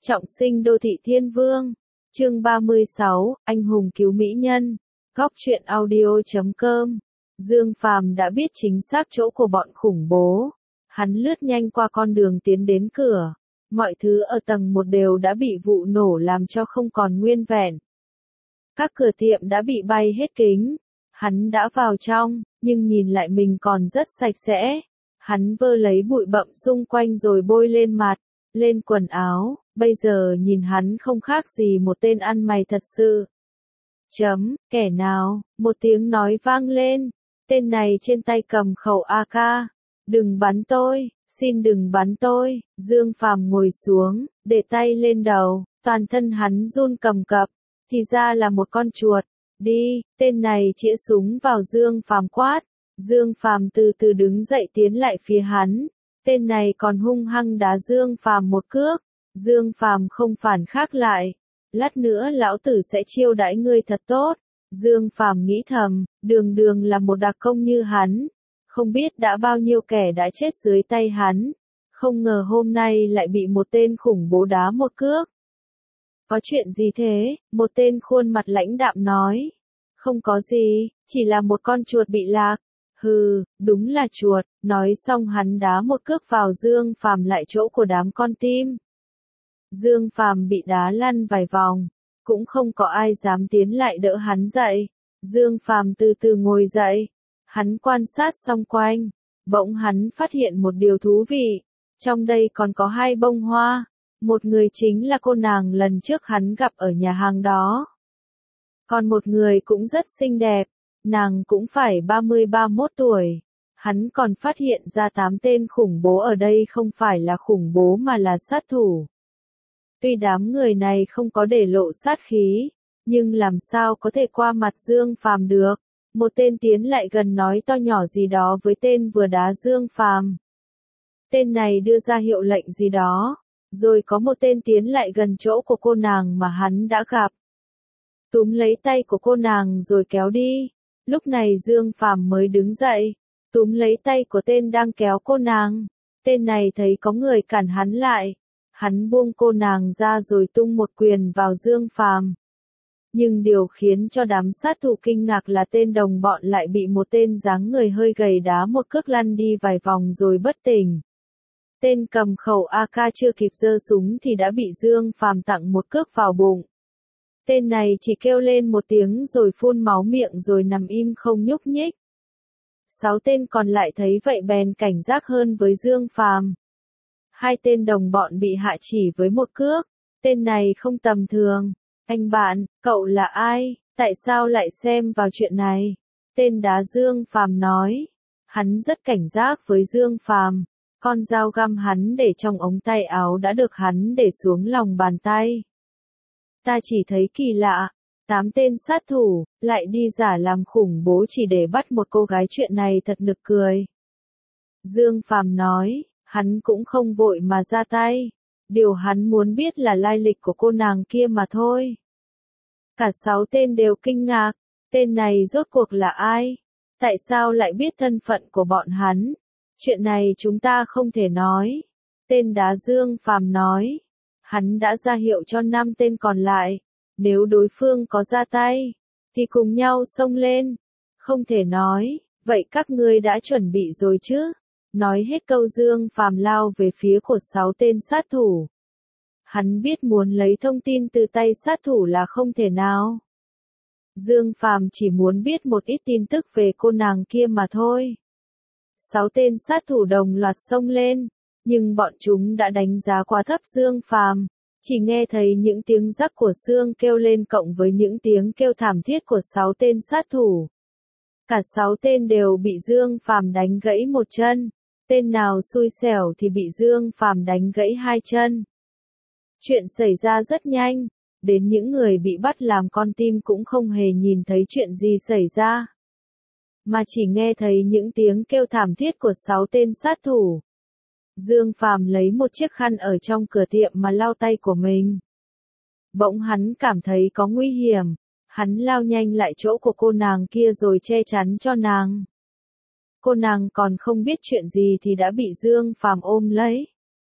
Trọng sinh đô thị thiên vương. Chương 36, anh hùng cứu mỹ nhân. Góc truyện audio.com. Dương Phàm đã biết chính xác chỗ của bọn khủng bố. Hắn lướt nhanh qua con đường tiến đến cửa. Mọi thứ ở tầng 1 đều đã bị vụ nổ làm cho không còn nguyên vẹn. Các cửa tiệm đã bị bay hết kính. Hắn đã vào trong, nhưng nhìn lại mình còn rất sạch sẽ. Hắn vơ lấy bụi bặm xung quanh rồi bôi lên mặt, lên quần áo, bây giờ nhìn hắn không khác gì một tên ăn mày thật sự. Kẻ nào, một tiếng nói vang lên, tên này trên tay cầm khẩu AK. Đừng bắn tôi, xin đừng bắn tôi. Dương Phàm ngồi xuống, để tay lên đầu, toàn thân hắn run cầm cập, thì ra là một con chuột. Đi, tên này chĩa súng vào Dương Phàm quát. Dương Phàm từ từ đứng dậy tiến lại phía hắn. Tên này còn hung hăng đá Dương Phàm một cước. Dương Phàm không phản kháng lại. Lát nữa lão tử sẽ chiêu đãi ngươi thật tốt. Dương Phàm nghĩ thầm, đường đường là một đặc công như hắn. Không biết đã bao nhiêu kẻ đã chết dưới tay hắn. Không ngờ hôm nay lại bị một tên khủng bố đá một cước. Có chuyện gì thế? Một tên khuôn mặt lãnh đạm nói. Không có gì, chỉ là một con chuột bị lạc. Hừ, đúng là chuột. Nói xong hắn đá một cước vào Dương Phàm lại chỗ của đám con tim. Dương Phàm bị đá lăn vài vòng, cũng không có ai dám tiến lại đỡ hắn dậy. Dương Phàm từ từ ngồi dậy, hắn quan sát xung quanh, bỗng hắn phát hiện một điều thú vị, trong đây còn có hai bông hoa, một người chính là cô nàng lần trước hắn gặp ở nhà hàng đó. Còn một người cũng rất xinh đẹp, nàng cũng phải 30-31 tuổi. Hắn còn phát hiện ra 8 tên khủng bố ở đây không phải là khủng bố mà là sát thủ. Tuy đám người này không có để lộ sát khí, nhưng làm sao có thể qua mặt Dương Phàm được. Một tên tiến lại gần nói to nhỏ gì đó với tên vừa đá Dương Phàm. Tên này đưa ra hiệu lệnh gì đó, rồi có một tên tiến lại gần chỗ của cô nàng mà hắn đã gặp. Túm lấy tay của cô nàng rồi kéo đi. Lúc này Dương Phàm mới đứng dậy, túm lấy tay của tên đang kéo cô nàng. Tên này thấy có người cản hắn lại. Hắn buông cô nàng ra rồi tung một quyền vào Dương Phàm. Nhưng điều khiến cho đám sát thủ kinh ngạc là tên đồng bọn lại bị một tên dáng người hơi gầy đá một cước lăn đi vài vòng rồi bất tỉnh. Tên cầm khẩu AK chưa kịp giơ súng thì đã bị Dương Phàm tặng một cước vào bụng. Tên này chỉ kêu lên một tiếng rồi phun máu miệng rồi nằm im không nhúc nhích. 6 tên còn lại thấy vậy bèn cảnh giác hơn với Dương Phàm. 2 tên đồng bọn bị hạ chỉ với một cước. Tên này không tầm thường. Anh bạn, cậu là ai? Tại sao lại xem vào chuyện này? Tên đá Dương Phàm nói. Hắn rất cảnh giác với Dương Phàm. Con dao găm hắn để trong ống tay áo đã được hắn để xuống lòng bàn tay. Ta chỉ thấy kỳ lạ. 8 tên sát thủ, lại đi giả làm khủng bố chỉ để bắt một cô gái, chuyện này thật nực cười. Dương Phàm nói. Hắn cũng không vội mà ra tay. Điều hắn muốn biết là lai lịch của cô nàng kia mà thôi. Cả 6 tên đều kinh ngạc. Tên này rốt cuộc là ai? Tại sao lại biết thân phận của bọn hắn? Chuyện này chúng ta không thể nói. Tên đá Dương Phàm nói. Hắn đã ra hiệu cho 5 tên còn lại. Nếu đối phương có ra tay, thì cùng nhau xông lên. Không thể nói. Vậy các ngươi đã chuẩn bị rồi chứ? Nói hết câu Dương Phàm lao về phía của 6 tên sát thủ. Hắn biết muốn lấy thông tin từ tay sát thủ là không thể nào. Dương Phàm chỉ muốn biết một ít tin tức về cô nàng kia mà thôi. 6 tên sát thủ đồng loạt xông lên, nhưng bọn chúng đã đánh giá quá thấp Dương Phàm. Chỉ nghe thấy những tiếng rắc của xương kêu lên cộng với những tiếng kêu thảm thiết của 6 tên sát thủ. Cả 6 tên đều bị Dương Phàm đánh gãy một chân. Tên nào xui xẻo thì bị Dương Phàm đánh gãy 2 chân. Chuyện xảy ra rất nhanh, đến những người bị bắt làm con tim cũng không hề nhìn thấy chuyện gì xảy ra, mà chỉ nghe thấy những tiếng kêu thảm thiết của 6 tên sát thủ. Dương Phàm lấy một chiếc khăn ở trong cửa tiệm mà lau tay của mình. Bỗng hắn cảm thấy có nguy hiểm, hắn lao nhanh lại chỗ của cô nàng kia rồi che chắn cho nàng. Cô nàng còn không biết chuyện gì thì đã bị Dương Phàm ôm lấy.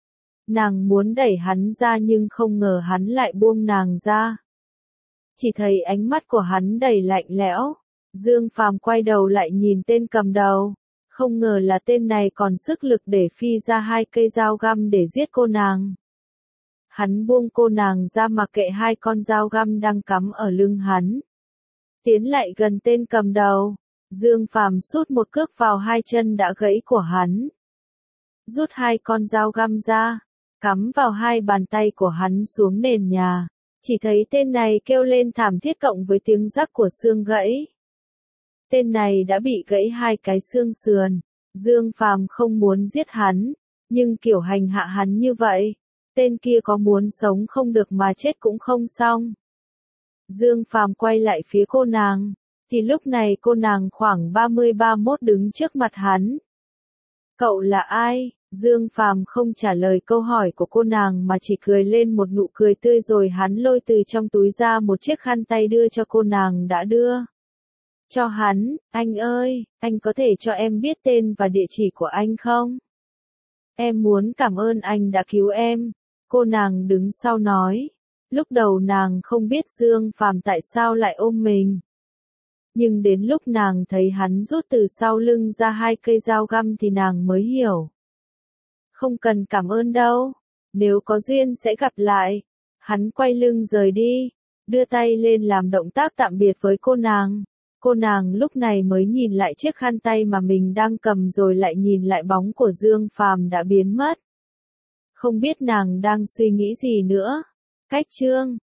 Nàng muốn đẩy hắn ra nhưng không ngờ hắn lại buông nàng ra. Chỉ thấy ánh mắt của hắn đầy lạnh lẽo. Dương Phàm quay đầu lại nhìn tên cầm đầu. Không ngờ là tên này còn sức lực để phi ra 2 cây dao găm để giết cô nàng. Hắn buông cô nàng ra mà kệ 2 con dao găm đang cắm ở lưng hắn. Tiến lại gần tên cầm đầu. Dương Phàm sút một cước vào 2 chân đã gãy của hắn. Rút 2 con dao găm ra, cắm vào 2 bàn tay của hắn xuống nền nhà. Chỉ thấy tên này kêu lên thảm thiết cộng với tiếng rắc của xương gãy. Tên này đã bị gãy 2 cái xương sườn. Dương Phàm không muốn giết hắn, nhưng kiểu hành hạ hắn như vậy, tên kia có muốn sống không được mà chết cũng không xong. Dương Phàm quay lại phía cô nàng, thì lúc này cô nàng khoảng 30-31 đứng trước mặt hắn. Cậu là ai? Dương Phàm không trả lời câu hỏi của cô nàng mà chỉ cười lên một nụ cười tươi rồi hắn lôi từ trong túi ra một chiếc khăn tay đưa cho cô nàng đã đưa. Cho hắn, anh ơi, anh có thể cho em biết tên và địa chỉ của anh không? Em muốn cảm ơn anh đã cứu em. Cô nàng đứng sau nói. Lúc đầu nàng không biết Dương Phàm tại sao lại ôm mình. Nhưng đến lúc nàng thấy hắn rút từ sau lưng ra 2 cây dao găm thì nàng mới hiểu. Không cần cảm ơn đâu. Nếu có duyên sẽ gặp lại. Hắn quay lưng rời đi. Đưa tay lên làm động tác tạm biệt với cô nàng. Cô nàng lúc này mới nhìn lại chiếc khăn tay mà mình đang cầm rồi lại nhìn lại bóng của Dương Phàm đã biến mất. Không biết nàng đang suy nghĩ gì nữa. Cách chương